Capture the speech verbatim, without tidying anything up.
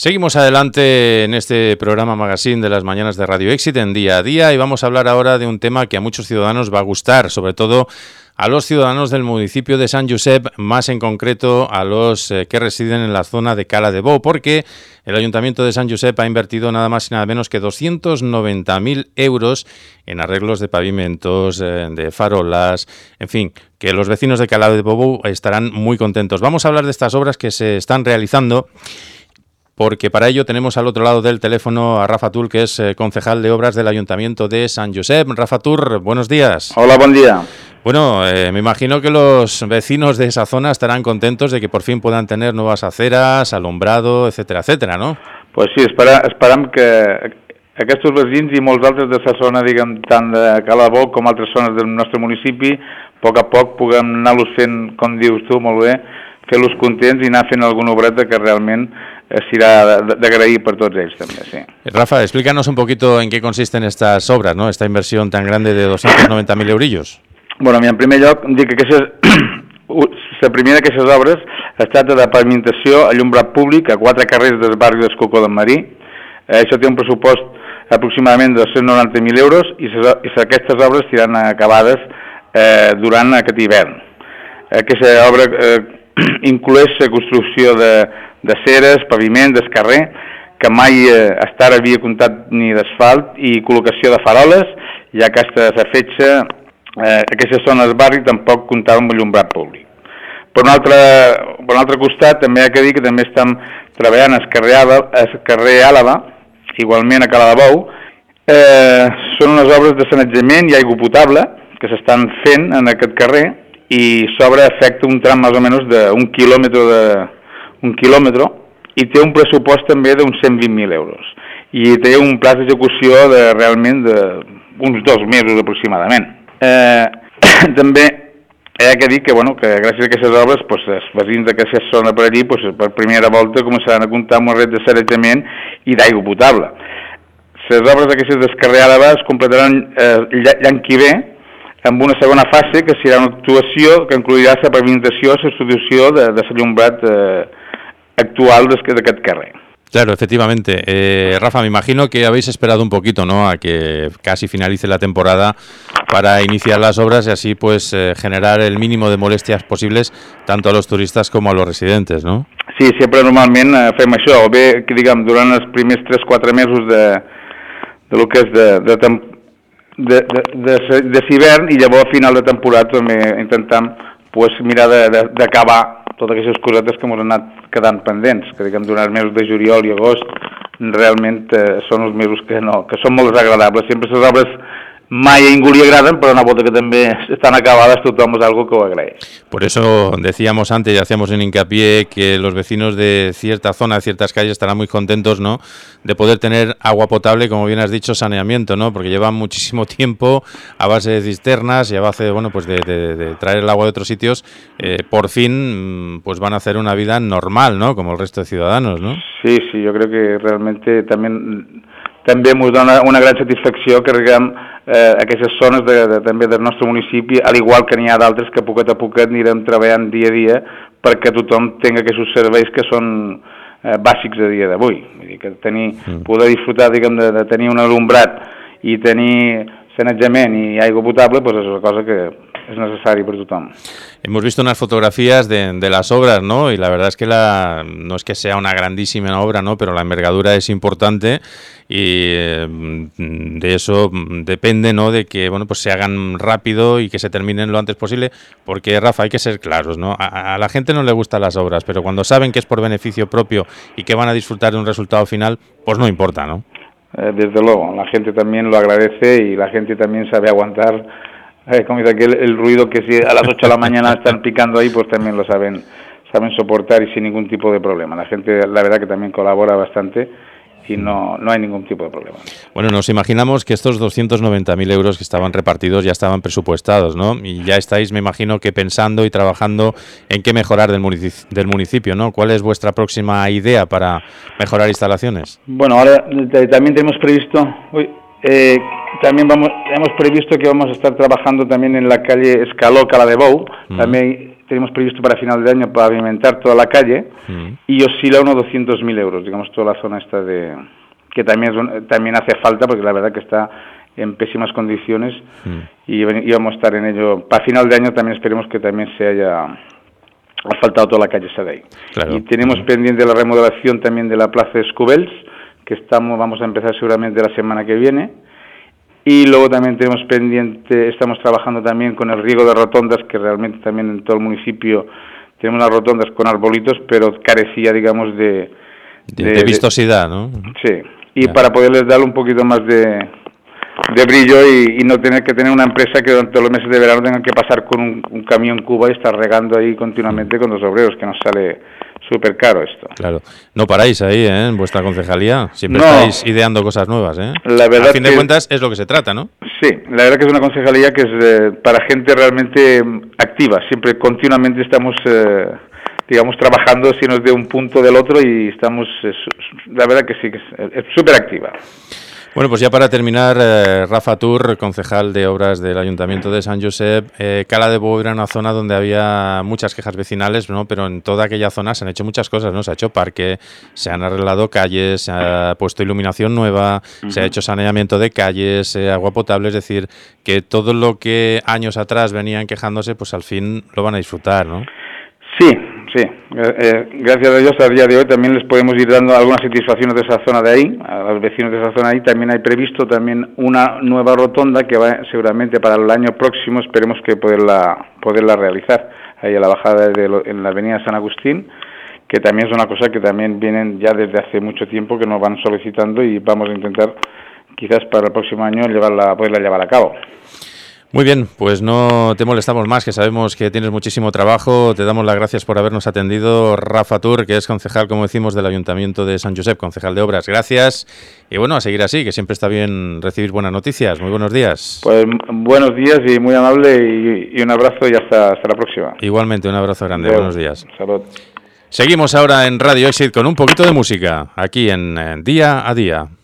Seguimos adelante en este programa Magazine de las mañanas de Radio Éxito en Día a Día y vamos a hablar ahora de un tema que a muchos ciudadanos va a gustar, sobre todo a los ciudadanos del municipio de Sant Josep, más en concreto a los eh, que residen en la zona de Cala de Bou, porque el Ayuntamiento de Sant Josep ha invertido nada más y nada menos que doscientos noventa mil euros en arreglos de pavimentos, eh, de farolas, en fin, que los vecinos de Cala de Bou estarán muy contentos. Vamos a hablar de estas obras que se están realizando, porque para ello tenemos al otro lado del teléfono a Rafa Tur, que es eh, concejal de obras del Ayuntamiento de Sant Josep. Rafa Tur, buenos días. Hola, buen día. Bueno, eh, me imagino que los vecinos de esa zona estarán contentos de que por fin puedan tener nuevas aceras, alumbrado, etcètera, etcètera, no? Pues sí, espera, esperem que aquests veïns i molts altres d'aquesta zona, diguem, tant de Cala de Bou com altres zones del nostre municipi, a poc a poc puguem anar-los fent, com dius tu, molt bé, fer-los contents i anar fent alguna obreta que realment será de agrair por todos ellos también, sí. Rafa, explícanos un poquito en qué consisten estas obras, ¿no? Esta inversión tan grande de doscientos noventa mil eurillos. Bueno, en primer lloc, dic que aquestes, la primera d'aquestes obres es tracta de pavimentació, allumbrat públic a quatre carrers del barri d'Escocó d'en Marí. Eh, això té un pressupost aproximadament de dos-cents noranta mil euros i, ses, i aquestes obres seran acabades eh, durant aquest hivern. Aquesta obra eh, inclueix la construcció de d'aceres, paviment, d'escarrer, que mai eh, hasta ara havia comptat ni d'asfalt, i col·locació de faroles, ja que hasta la fetge, eh, aquestes zones del barri tampoc comptaven amb allumbrat públic. Per un, altre, per un altre costat, també hi ha que dir que també estem treballant al carrer, al carrer Àlava, igualment a Cala de Bou. Eh, són unes obres de sanejament i aigua potable que s'estan fent en aquest carrer i sobre afecta un tram més o menys d'un quilòmetre de un quilòmetre, i té un pressupost també d'uns cent vint mil euros. I té un pla d'execució de realment d'uns dos mesos aproximadament. Eh, també hi ha que dir que, bueno, que gràcies a aquestes obres, pues, els veïns d'aquesta zona per allí, pues, per primera volta començaran a comptar amb un ret de sanejament i d'aigua potable. Les obres d'aquestes descarreades es completaran eh, l'any que ve, amb una segona fase que serà una actuació que incluirà la pavimentació, la substitució de, de l'allumbrat eh, actual de aquest carrer. Claro, efectivamente. Eh, Rafa, me imagino que habéis esperado un poquito, ¿no?, a que casi finalice la temporada para iniciar las obras y así pues eh, generar el mínimo de molestias posibles tanto a los turistas como a los residentes, ¿no? Sí, sempre normalment eh, fem això, o bé, que diguem, durant els primers tres quatre mesos de, de lo que és de, de, de, de, de, de hivern, i llavors a final de temporada també intentam pues, mirar d'acabar totes aquestes cosetes que ens han anat quedant pendents, que diguem, durant els mesos de juliol i agost realment eh, són els mesos que, no, que són molt desagradables. Sempre les obres mai a ningú li agraden, però una volta que també estan acabades tothom és algo que ho agraeix. Por eso decíamos antes y hacíamos un hincapié que los vecinos de cierta zona, de ciertas calles, estarán muy contentos, ¿no?, de poder tener agua potable, como bien has dicho, saneamiento, ¿no?, porque llevan muchísimo tiempo a base de cisternas y a base, bueno, pues de, de, de traer el agua de otros sitios. Eh, por fin, pues van a hacer una vida normal, ¿no?, como el resto de ciudadanos, ¿no? Sí, sí, yo creo que realmente también també ens dona una gran satisfacció que arribem eh, a aquestes zones de, de, també del nostre municipi, al igual que n'hi ha d'altres que poquet a poquet anirem treballant dia a dia perquè tothom tingui aquests serveis que són eh, bàsics a dia d'avui. Vull dir que tenir, mm. poder disfrutar, diguem, de, de tenir un alumbrat i tenir sanejament i aigua potable, pues és una cosa que es necesario para tothom. Hemos visto unas fotografías de, de las obras, ¿no? Y la verdad es que la, no es que sea una grandísima obra, ¿no?, pero la envergadura es importante y eh, de eso depende, ¿no?, de que, bueno, pues se hagan rápido y que se terminen lo antes posible, porque, Rafa, hay que ser claros, ¿no? A, a la gente no le gustan las obras, pero cuando saben que es por beneficio propio y que van a disfrutar de un resultado final, pues no importa, ¿no? Eh, desde luego, la gente también lo agradece y la gente también sabe aguantar. Eh, como dice que el, el ruido que si a las ocho de la mañana están picando ahí, pues también lo saben saben soportar y sin ningún tipo de problema. La gente, la verdad que también colabora bastante y no, no hay ningún tipo de problema. Bueno, nos imaginamos que estos doscientos noventa mil euros que estaban repartidos ya estaban presupuestados, ¿no? Y ya estáis, me imagino, que pensando y trabajando en qué mejorar del municipio, del municipio, ¿no? ¿Cuál es vuestra próxima idea para mejorar instalaciones? Bueno, ahora también tenemos previsto... Uy, Eh, también vamos, hemos previsto que vamos a estar trabajando también en la calle Escaló, Cala de Bou. Mm. También tenemos previsto para final de año pavimentar toda la calle mm. y oscila unos doscientos mil euros, digamos, toda la zona esta de... que también, es, también hace falta, porque la verdad que está en pésimas condiciones mm. y íbamos a estar en ello. Para final de año también esperemos que también se haya asfaltado toda la calle esa de ahí. Claro. Y tenemos mm. pendiente la remodelación también de la Plaza Escubels, que estamos vamos a empezar seguramente la semana que viene. Y luego también tenemos pendiente, estamos trabajando también con el riego de rotondas, que realmente también en todo el municipio tenemos las rotondas con arbolitos, pero carecía, digamos, de... De, de, de vistosidad, ¿no? Sí, y ya. Para poderles dar un poquito más de, de brillo y, y no tener que tener una empresa que durante los meses de verano tengan que pasar con un, un camión cuba y estar regando ahí continuamente mm. con los obreros, que nos sale súper caro esto. Claro, no paráis ahí, ¿eh? En vuestra concejalía, siempre no. estáis ideando cosas nuevas, ¿eh? La verdad a fin de que, cuentas es lo que se trata, ¿no? Sí, la verdad que es una concejalía que es eh, para gente realmente activa, siempre continuamente estamos... Eh, digamos, trabajando si nos de un punto del otro y estamos, es, la verdad que sí, que es súper activa. Bueno, pues ya para terminar, eh, Rafa Tur, concejal de Obras del Ayuntamiento de Sant Josep, eh, Cala de Bou era una zona donde había muchas quejas vecinales, ¿no? Pero en toda aquella zona se han hecho muchas cosas, ¿no? Se ha hecho parque, se han arreglado calles, se ha puesto iluminación nueva, uh-huh. se ha hecho saneamiento de calles, eh, agua potable, es decir, que todo lo que años atrás venían quejándose, pues al fin lo van a disfrutar, ¿no? Sí, sí. Eh, gracias a Dios, a día de hoy también les podemos ir dando algunas satisfacciones de esa zona de ahí, a los vecinos de esa zona de ahí. También hay previsto también una nueva rotonda que va seguramente para el año próximo, esperemos que poderla poderla realizar ahí a la bajada de lo, en la avenida San Agustín, que también es una cosa que también vienen ya desde hace mucho tiempo que nos van solicitando y vamos a intentar quizás para el próximo año llevarla poderla llevar a cabo. Muy bien, pues no te molestamos más, que sabemos que tienes muchísimo trabajo. Te damos las gracias por habernos atendido. Rafa Tur, que es concejal, como decimos, del Ayuntamiento de Sant Josep, concejal de Obras. Gracias. Y bueno, a seguir así, que siempre está bien recibir buenas noticias. Muy buenos días. Pues buenos días y muy amable y, y un abrazo y hasta, hasta la próxima. Igualmente, un abrazo grande. Adiós. Buenos días. Salud. Seguimos ahora en Radio Exit con un poquito de música, aquí en, en Día a Día.